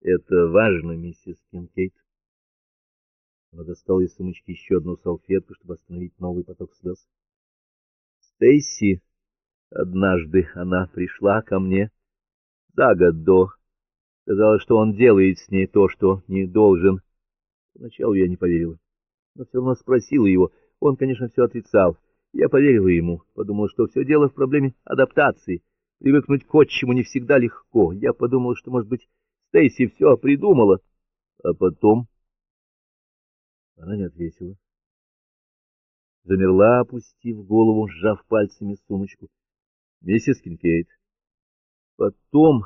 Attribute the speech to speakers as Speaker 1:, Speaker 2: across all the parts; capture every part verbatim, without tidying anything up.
Speaker 1: Это важно, миссис Кинкейд. Она достала из сумочки еще одну салфетку, чтобы остановить новый поток слез. Стейси, однажды она пришла ко мне за год до, сказала, что он делает с ней то, что не должен. Поначалу я не поверила, но все равно спросила его. Он, конечно, все отрицал. Я поверила ему, подумала, что все дело в проблеме адаптации. Привыкнуть к отчиму не всегда легко. Я подумала, что, может быть, Стейси все придумала. А потом она не ответила. Замерла, опустив голову, сжав пальцами сумочку. Миссис Кинкейд. Потом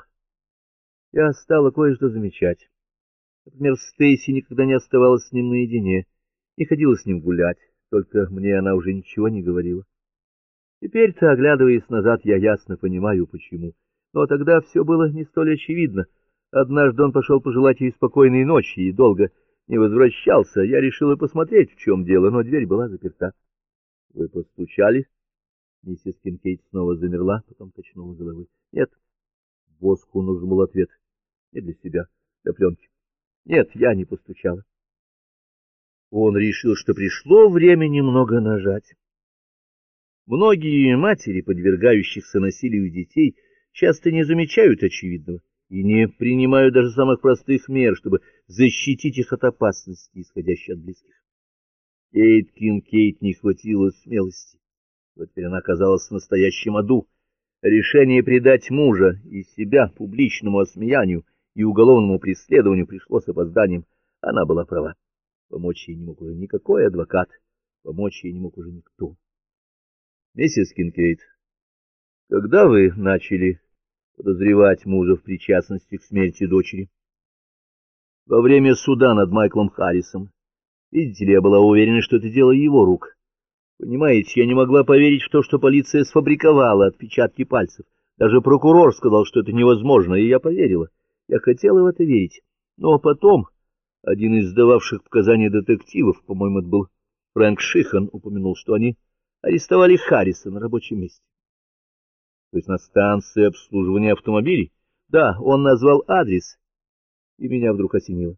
Speaker 1: я стала кое-что замечать. Например, Стейси никогда не оставалась с ним наедине, не ходила с ним гулять, только мне она уже ничего не говорила. Теперь-то, оглядываясь назад, я ясно понимаю, почему. Но тогда все было не столь очевидно. Однажды он пошел пожелать ей спокойной ночи и долго не возвращался. Я решила посмотреть, в чем дело, но дверь была заперта. — Вы постучали? Миссис Кинкейд снова замерла, потом качнула головой. — Нет. Воску нужен был ответ. Не для себя, для пленки. Нет, я не постучала. Он решил, что пришло время немного нажать. Многие матери, подвергающихся насилию детей, часто не замечают очевидного и не принимают даже самых простых мер, чтобы защитить их от опасности, исходящей от близких. Кейт Кинкейд не хватило смелости. Вот теперь она оказалась в настоящем аду. Решение предать мужа и себя публичному осмеянию и уголовному преследованию пришло с опозданием. Она была права. Помочь ей не мог уже никакой адвокат, помочь ей не мог уже никто. Миссис Кинкейд, когда вы начали подозревать мужа в причастности к смерти дочери? Во время суда над Майклом Харрисом. Видите ли, я была уверена, что это дело его рук. Понимаете, я не могла поверить в то, что полиция сфабриковала отпечатки пальцев. Даже прокурор сказал, что это невозможно, и я поверила. Я хотела в это верить. Но потом один из дававших показания детективов, по-моему, это был Фрэнк Шихан, упомянул, что они арестовали Харриса на рабочем месте. То есть на станции обслуживания автомобилей? Да, он назвал адрес, и меня вдруг осенило.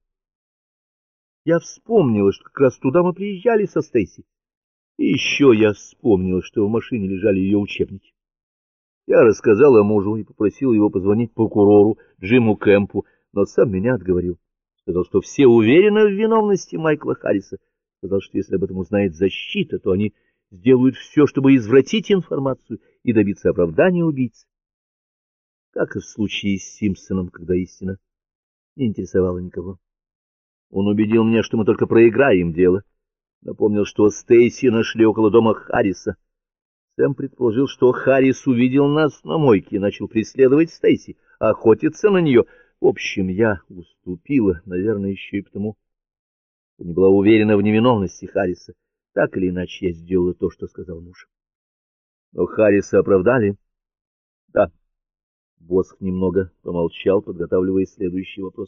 Speaker 1: Я вспомнила, что как раз туда мы приезжали со Стейси. И еще я вспомнила, что в машине лежали ее учебники. Я рассказала мужу и попросила его позвонить прокурору Джиму Кэмпу, но сам меня отговорил. Сказал, что все уверены в виновности Майкла Харриса. Сказал, что если об этом узнает защита, то они сделают все, чтобы извратить информацию и добиться оправдания убийцы. Как и в случае с Симпсоном, когда истина не интересовала никого. Он убедил меня, что мы только проиграем дело. Напомнил, что Стейси нашли около дома Харриса. Сэм предположил, что Харрис увидел нас на мойке и начал преследовать Стейси, охотиться на нее. В общем, я уступила, наверное, еще и потому, что не была уверена в невиновности Харриса. Так или иначе, я сделала то, что сказал муж. Но Харриса оправдали? Да. Босх немного помолчал, подготавливая следующий вопрос.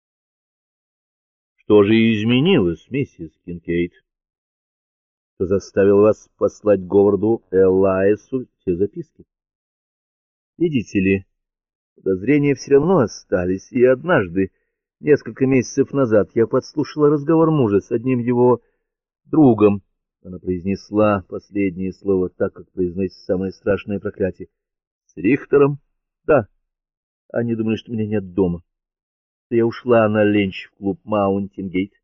Speaker 1: Что же изменилось, миссис Кинкейд? Что заставил вас послать Говарду Элайсу те записки? Видите ли, подозрения все равно остались, и однажды, несколько месяцев назад, я подслушала разговор мужа с одним его другом. Она произнесла последнее слово так, как произносится самое страшное проклятие. С Рихтером? Да. Они думали, что меня нет дома. Я ушла на ленч в клуб Маунтингейт.